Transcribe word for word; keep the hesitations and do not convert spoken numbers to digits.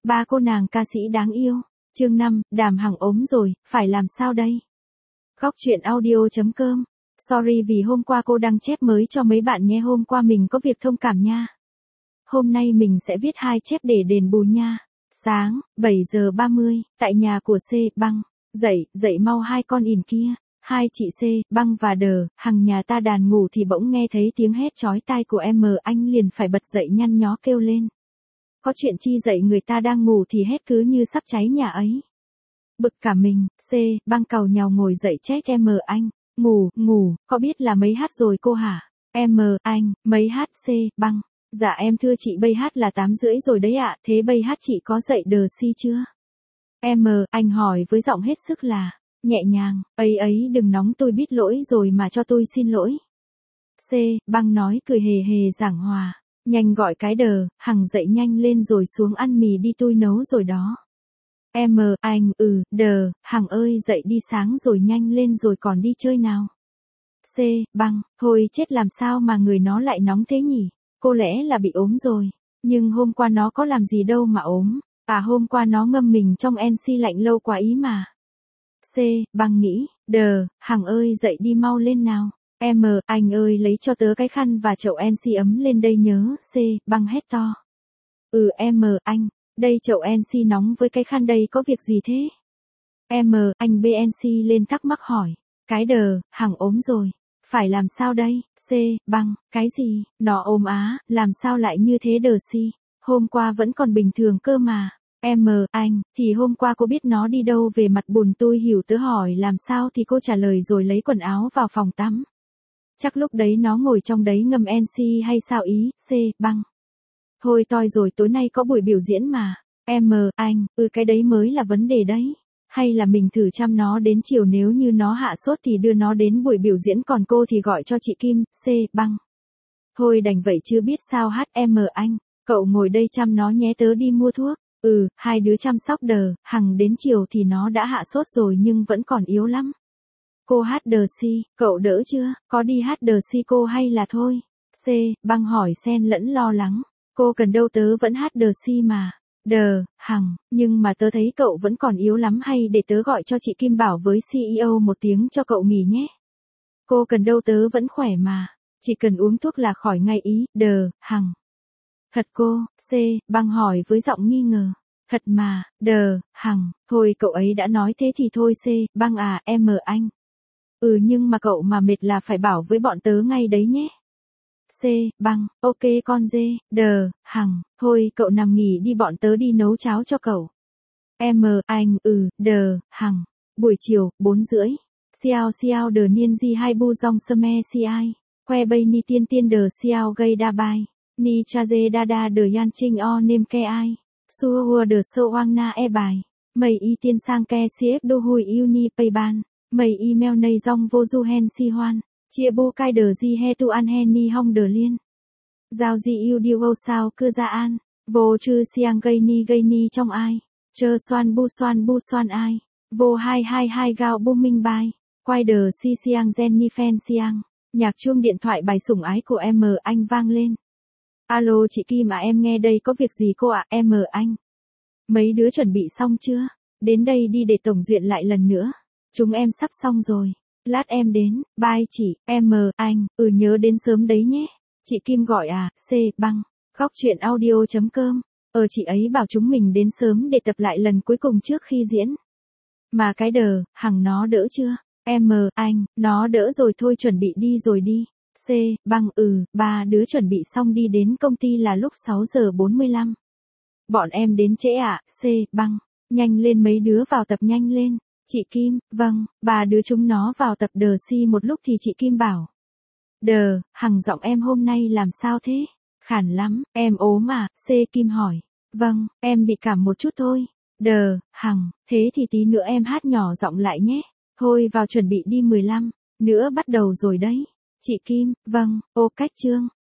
Ba cô nàng ca sĩ đáng yêu. Chương năm, Đàm Hằng ốm rồi, phải làm sao đây? Góc truyện audio chấm com. Sorry vì hôm qua cô đăng chép mới cho mấy bạn nhé, hôm qua mình có việc thông cảm nha. Hôm nay mình sẽ viết hai chép để đền bù nha. Sáng, bảy giờ ba mươi, tại nhà của C, Băng. Dậy, dậy mau hai con ỉn kia. Hai chị C, Băng và Đờ, Hằng nhà ta đàn ngủ thì bỗng nghe thấy tiếng hét chói tai của em, anh liền phải bật dậy nhăn nhó kêu lên. Có chuyện chi dậy người ta đang ngủ thì hét cứ như sắp cháy nhà ấy. Bực cả mình, C, Băng càu nhàu ngồi dậy trách em, anh, ngủ, ngủ, có biết là mấy hát rồi cô hả? Em, anh, mấy hát C, Băng. Dạ em thưa chị bây hát là tám rưỡi rồi đấy ạ, thế bây hát chị có dậy đờ si chưa? Em, anh hỏi với giọng hết sức là nhẹ nhàng, ấy ấy đừng nóng, tôi biết lỗi rồi mà cho tôi xin lỗi. C, Băng nói cười hề hề giảng hòa, nhanh gọi cái Đờ, Hằng dậy nhanh lên rồi xuống ăn mì đi, tôi nấu rồi đó. Em, anh, ừ, Đờ, Hằng ơi dậy đi sáng rồi nhanh lên rồi còn đi chơi nào. C, Băng, thôi chết làm sao mà người nó lại nóng thế nhỉ, cô lẽ là bị ốm rồi, nhưng hôm qua nó có làm gì đâu mà ốm, à hôm qua nó ngâm mình trong en xê lạnh lâu quá ý mà. C, Băng nghĩ, Đờ, Hằng ơi dậy đi mau lên nào. Em, anh ơi lấy cho tớ cái khăn và chậu en xê ấm lên đây nhớ. C, Băng hét to. Ừ em, anh, đây chậu en xê nóng với cái khăn đây có việc gì thế? Em, anh bê en xê lên thắc mắc hỏi. Cái Đờ, Hằng ốm rồi, phải làm sao đây? C, Băng, cái gì, nó ốm á, làm sao lại như thế Đờ si, hôm qua vẫn còn bình thường cơ mà. Em, anh, thì hôm qua cô biết nó đi đâu về mặt buồn tôi hiểu tớ hỏi làm sao thì cô trả lời rồi lấy quần áo vào phòng tắm. Chắc lúc đấy nó ngồi trong đấy ngâm en xê hay sao ý. C, Băng. Thôi toi rồi tối nay có buổi biểu diễn mà. Em, anh, ừ cái đấy mới là vấn đề đấy. Hay là mình thử chăm nó đến chiều, nếu như nó hạ sốt thì đưa nó đến buổi biểu diễn, còn cô thì gọi cho chị Kim. C, Băng. Thôi đành vậy chứ biết sao hát. Em, anh, cậu ngồi đây chăm nó nhé, tớ đi mua thuốc. Ừ, hai đứa chăm sóc Đờ, Hằng đến chiều thì nó đã hạ sốt rồi nhưng vẫn còn yếu lắm. Cô hát Đờ si, cậu đỡ chưa, có đi hát Đờ si cô hay là thôi? C, Băng hỏi xen lẫn lo lắng. Cô cần đâu, tớ vẫn hát Đờ si mà. Đờ, Hằng, nhưng mà tớ thấy cậu vẫn còn yếu lắm, hay để tớ gọi cho chị Kim bảo với xê e ô một tiếng cho cậu nghỉ nhé. Cô cần đâu, tớ vẫn khỏe mà. Chỉ cần uống thuốc là khỏi ngay ý. Đờ, Hằng. Thật cô? C, Băng hỏi với giọng nghi ngờ. Thật mà. Đờ, Hằng, thôi cậu ấy đã nói thế thì thôi. C, Băng à, em, anh. Ừ nhưng mà cậu mà mệt là phải bảo với bọn tớ ngay đấy nhé. C, Băng, ok con dê. Đờ, Hằng, thôi cậu nằm nghỉ đi, bọn tớ đi nấu cháo cho cậu. Em, anh, ừ, Đờ, Hằng. Buổi chiều, bốn rưỡi. Xiao xiao đờ niên di hai bu dòng sơ-me si ai. Que bay ni tiên tiên đờ xiao gây đa bai. Ni cha dê đa đa đờ yan trinh o nêm ke ai. Xua hùa đờ sơ oang na e bài. Mày y tiên sang ke siếc đô hui yêu ni pay ban. Mày email này dòng vô du hen si hoan. Chia bô cai đờ di he tu an hen ni hong đờ liên. Giao di yêu điêu vô sao cưa ra an. Vô chư siang gây ni gây ni trong ai. Chơ xoan bu xoan bu xoan ai. Vô hai hai hai gạo bu minh bài. Quay đờ si siang gen ni phen siang. Nhạc chuông điện thoại bài sủng ái của em, anh vang lên. Alo chị Kim à, em nghe đây, có việc gì cô ạ? Em, anh. Mấy đứa chuẩn bị xong chưa? Đến đây đi để tổng duyệt lại lần nữa. Chúng em sắp xong rồi. Lát em đến. Bye chị. Em, anh, ừ nhớ đến sớm đấy nhé. Chị Kim gọi à. C, Băng. Góc truyện audio chấm com. Ờ chị ấy bảo chúng mình đến sớm để tập lại lần cuối cùng trước khi diễn. Mà cái Đờ, Hằng nó đỡ chưa? Em, anh, nó đỡ rồi, thôi chuẩn bị đi rồi đi. C, Băng, ừ, ba đứa chuẩn bị xong đi đến công ty là lúc sáu giờ bốn mươi lăm. Bọn em đến trễ ạ. C, Băng, nhanh lên mấy đứa vào tập nhanh lên. Chị Kim, vâng, ba đứa chúng nó vào tập Đờ si một lúc thì chị Kim bảo. Đờ, Hằng giọng em hôm nay làm sao thế? Khản lắm, em ốm à? C, Kim hỏi. Vâng, em bị cảm một chút thôi. Đờ, Hằng, thế thì tí nữa em hát nhỏ giọng lại nhé. Thôi vào chuẩn bị đi, mười lăm nữa bắt đầu rồi đấy. Chị Kim, vâng, ô cách chương.